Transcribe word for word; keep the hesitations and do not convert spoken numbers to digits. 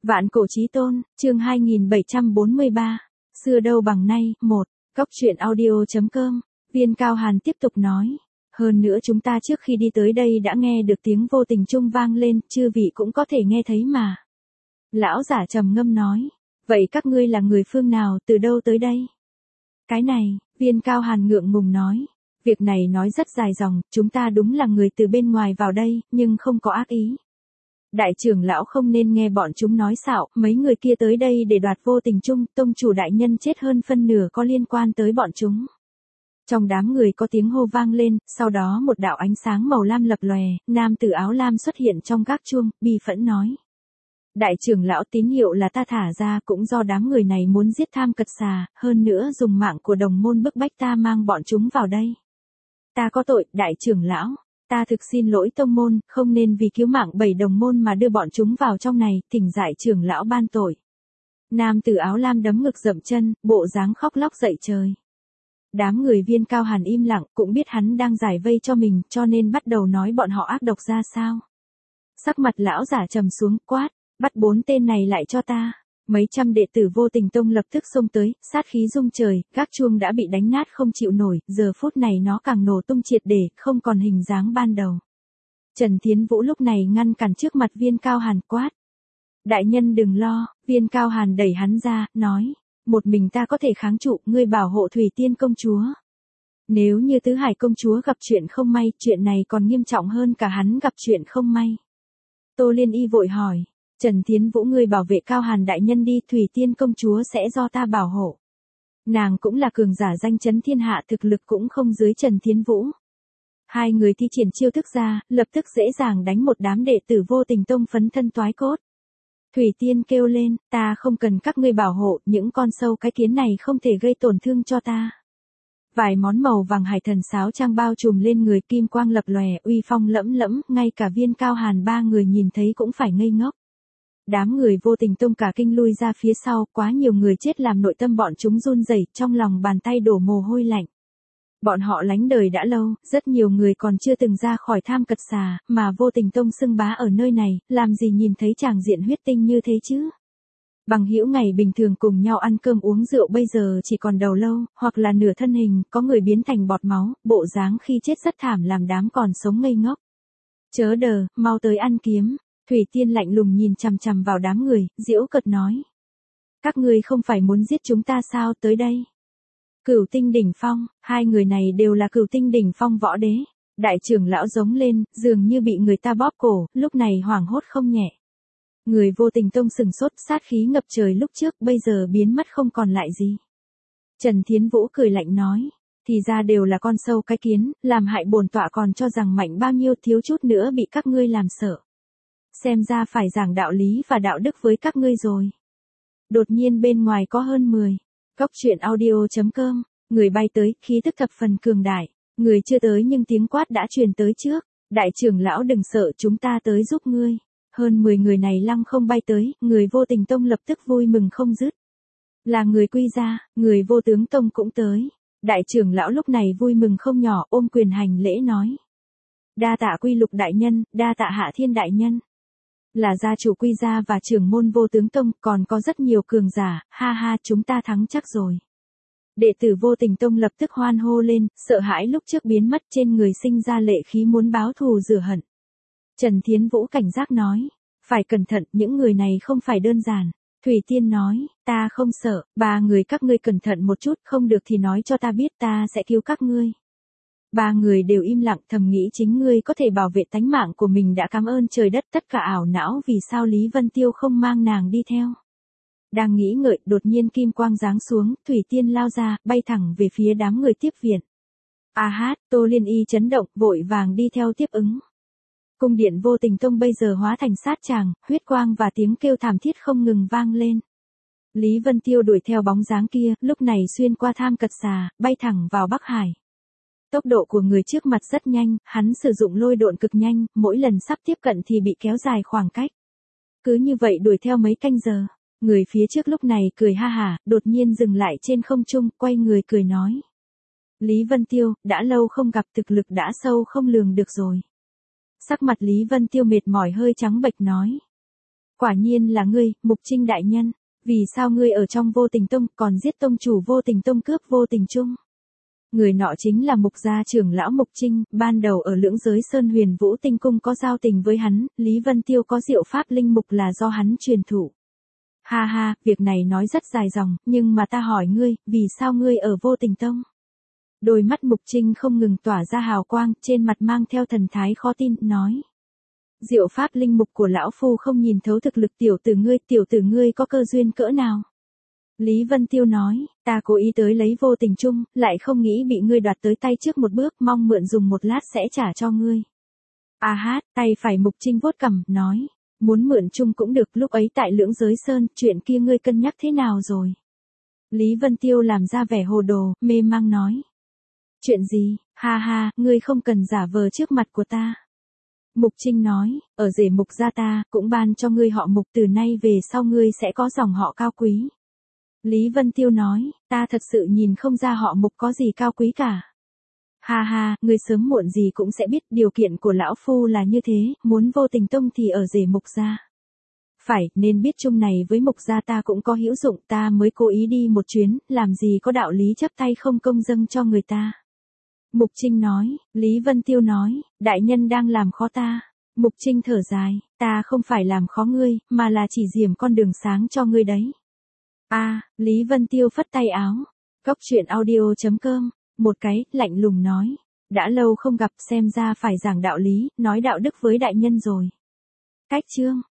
Vạn cổ chí tôn, chương hai nghìn bảy trăm bốn mươi ba. Xưa đâu bằng nay, một. Cốc truyện audio.com. Viên Cao Hàn tiếp tục nói. Hơn nữa chúng ta trước khi đi tới đây đã nghe được tiếng vô tình trung vang lên, chư vị cũng có thể nghe thấy mà. Lão giả trầm ngâm nói. Vậy các ngươi là người phương nào, từ đâu tới đây? Cái này, Viên Cao Hàn ngượng ngùng nói. Việc này nói rất dài dòng, chúng ta đúng là người từ bên ngoài vào đây, nhưng không có ác ý. Đại trưởng lão không nên nghe bọn chúng nói xạo, mấy người kia tới đây để đoạt vô tình chung, tông chủ đại nhân chết hơn phân nửa có liên quan tới bọn chúng. Trong đám người có tiếng hô vang lên, sau đó một đạo ánh sáng màu lam lập lòe, nam tử áo lam xuất hiện trong gác chuông, bi phẫn nói. Đại trưởng lão tín hiệu là ta thả ra cũng do đám người này muốn giết tham cật xà, hơn nữa dùng mạng của đồng môn bức bách ta mang bọn chúng vào đây. Ta có tội, đại trưởng lão. Ta thực xin lỗi tông môn, không nên vì cứu mạng bảy đồng môn mà đưa bọn chúng vào trong này, thỉnh giải trưởng lão ban tội. Nam tử áo lam đấm ngực dậm chân, bộ dáng khóc lóc dậy trời. Đám người Viên Cao Hàn im lặng, cũng biết hắn đang giải vây cho mình, cho nên bắt đầu nói bọn họ ác độc ra sao. Sắc mặt lão giả trầm xuống, quát, bắt bốn tên này lại cho ta. Mấy trăm đệ tử vô tình tông lập tức xông tới, sát khí rung trời, gác chuông đã bị đánh nát không chịu nổi, giờ phút này nó càng nổ tung triệt để, không còn hình dáng ban đầu. Trần Thiến Vũ lúc này ngăn cản trước mặt Viên Cao Hàn quát. Đại nhân đừng lo, Viên Cao Hàn đẩy hắn ra, nói, một mình ta có thể kháng trụ, ngươi bảo hộ Thủy Tiên công chúa. Nếu như Tứ Hải công chúa gặp chuyện không may, chuyện này còn nghiêm trọng hơn cả hắn gặp chuyện không may. Tô Liên Y vội hỏi. Trần Thiến Vũ ngươi bảo vệ Cao Hàn đại nhân đi, Thủy Tiên công chúa sẽ do ta bảo hộ. Nàng cũng là cường giả danh chấn thiên hạ, thực lực cũng không dưới Trần Thiến Vũ. Hai người thi triển chiêu thức ra, lập tức dễ dàng đánh một đám đệ tử vô tình tông phấn thân toái cốt. Thủy Tiên kêu lên, ta không cần các ngươi bảo hộ, những con sâu cái kiến này không thể gây tổn thương cho ta. Vài món màu vàng hải thần sáo trang bao trùm lên người, kim quang lập lòe, uy phong lẫm lẫm, ngay cả Viên Cao Hàn ba người nhìn thấy cũng phải ngây ngốc. Đám người vô tình tông cả kinh lui ra phía sau, quá nhiều người chết làm nội tâm bọn chúng run rẩy, trong lòng bàn tay đổ mồ hôi lạnh. Bọn họ lánh đời đã lâu, rất nhiều người còn chưa từng ra khỏi tham cật xà, mà vô tình tông xưng bá ở nơi này, làm gì nhìn thấy tràng diện huyết tinh như thế chứ? Bằng hữu ngày bình thường cùng nhau ăn cơm uống rượu bây giờ chỉ còn đầu lâu, hoặc là nửa thân hình, có người biến thành bọt máu, bộ dáng khi chết rất thảm làm đám còn sống ngây ngốc. Chớ đờ, mau tới ăn kiếm. Thủy Tiên lạnh lùng nhìn chằm chằm vào đám người, giễu cợt nói. Các ngươi không phải muốn giết chúng ta sao, tới đây. Cửu tinh đỉnh phong, hai người này đều là cửu tinh đỉnh phong võ đế. Đại trưởng lão giống lên, dường như bị người ta bóp cổ, lúc này hoảng hốt không nhẹ. Người vô tình tông sừng sốt, sát khí ngập trời lúc trước, bây giờ biến mất không còn lại gì. Trần Thiến Vũ cười lạnh nói. Thì ra đều là con sâu cái kiến, làm hại bổn tọa còn cho rằng mạnh bao nhiêu, thiếu chút nữa bị các ngươi làm sợ. Xem ra phải giảng đạo lý và đạo đức với các ngươi rồi. Đột nhiên bên ngoài có hơn mười. Cốc truyện audio.com. Người bay tới, khí tức thập phần cường đại. Người chưa tới nhưng tiếng quát đã truyền tới trước. Đại trưởng lão đừng sợ, chúng ta tới giúp ngươi. Hơn mười người này lăng không bay tới, người vô tình tông lập tức vui mừng không dứt. Là người Quy gia, người vô tướng tông cũng tới. Đại trưởng lão lúc này vui mừng không nhỏ, ôm quyền hành lễ nói. Đa tạ Quy Lục đại nhân, đa tạ Hạ Thiên đại nhân. Là gia chủ Quy gia và trưởng môn vô tướng tông, còn có rất nhiều cường giả, ha ha chúng ta thắng chắc rồi. Đệ tử vô tình tông lập tức hoan hô lên, sợ hãi lúc trước biến mất trên người sinh ra lệ khí muốn báo thù rửa hận. Trần Thiến Vũ cảnh giác nói, phải cẩn thận, những người này không phải đơn giản. Thủy Tiên nói, ta không sợ, ba người các ngươi cẩn thận một chút, không được thì nói cho ta biết, ta sẽ cứu các ngươi. Ba người đều im lặng, thầm nghĩ chính ngươi có thể bảo vệ tánh mạng của mình đã cảm ơn trời đất, tất cả ảo não vì sao Lý Vân Tiêu không mang nàng đi theo. Đang nghĩ ngợi, đột nhiên kim quang giáng xuống, Thủy Tiên lao ra, bay thẳng về phía đám người tiếp viện. A hát, Tô Liên Y chấn động, vội vàng đi theo tiếp ứng. Cung điện vô tình tông bây giờ hóa thành sát tràng, huyết quang và tiếng kêu thảm thiết không ngừng vang lên. Lý Vân Tiêu đuổi theo bóng dáng kia, lúc này xuyên qua tham cật xà, bay thẳng vào Bắc Hải. Tốc độ của người trước mặt rất nhanh, hắn sử dụng lôi độn cực nhanh, mỗi lần sắp tiếp cận thì bị kéo dài khoảng cách. Cứ như vậy đuổi theo mấy canh giờ, người phía trước lúc này cười ha hả, đột nhiên dừng lại trên không trung, quay người cười nói. Lý Vân Tiêu, đã lâu không gặp, thực lực đã sâu không lường được rồi. Sắc mặt Lý Vân Tiêu mệt mỏi hơi trắng bệch nói. Quả nhiên là ngươi, Mục Trinh đại nhân. Vì sao ngươi ở trong Vô Tình Tông còn giết tông chủ Vô Tình Tông cướp Vô Tình Chung? Người nọ chính là Mục gia trưởng lão Mục Trinh, ban đầu ở Lưỡng Giới Sơn Huyền Vũ Tinh Cung có giao tình với hắn, Lý Vân Tiêu có diệu pháp linh mục là do hắn truyền thụ. Ha ha, việc này nói rất dài dòng, nhưng mà ta hỏi ngươi, vì sao ngươi ở Vô Tình Tông? Đôi mắt Mục Trinh không ngừng tỏa ra hào quang, trên mặt mang theo thần thái khó tin, nói. Diệu pháp linh mục của lão phu không nhìn thấu thực lực tiểu tử ngươi, tiểu tử ngươi có cơ duyên cỡ nào? Lý Vân Tiêu nói, ta cố ý tới lấy Vô Tình Chung, lại không nghĩ bị ngươi đoạt tới tay trước một bước, mong mượn dùng một lát sẽ trả cho ngươi. A hát, tay phải Mục Trinh vuốt cằm, nói, muốn mượn chung cũng được, lúc ấy tại Lưỡng Giới Sơn, chuyện kia ngươi cân nhắc thế nào rồi? Lý Vân Tiêu làm ra vẻ hồ đồ, mê mang nói. Chuyện gì, ha ha, ngươi không cần giả vờ trước mặt của ta. Mục Trinh nói, ở rể Mục gia ta, cũng ban cho ngươi họ Mục, từ nay về sau ngươi sẽ có dòng họ cao quý. Lý Vân Tiêu nói, ta thật sự nhìn không ra họ Mục có gì cao quý cả. Ha ha, ngươi sớm muộn gì cũng sẽ biết điều kiện của lão phu là như thế, muốn Vô Tình Tông thì ở rể Mục gia. Phải, nên biết chung này với Mục gia ta cũng có hữu dụng, ta mới cố ý đi một chuyến, làm gì có đạo lý chấp tay không công dâng cho người ta. Mục Trinh nói, Lý Vân Tiêu nói, đại nhân đang làm khó ta. Mục Trinh thở dài, ta không phải làm khó ngươi, mà là chỉ diềm con đường sáng cho ngươi đấy. A, à, Lý Vân Tiêu phất tay áo. Cốc truyện audio chấm com, một cái, lạnh lùng nói. Đã lâu không gặp, xem ra phải giảng đạo lý, nói đạo đức với đại nhân rồi. Cách chương.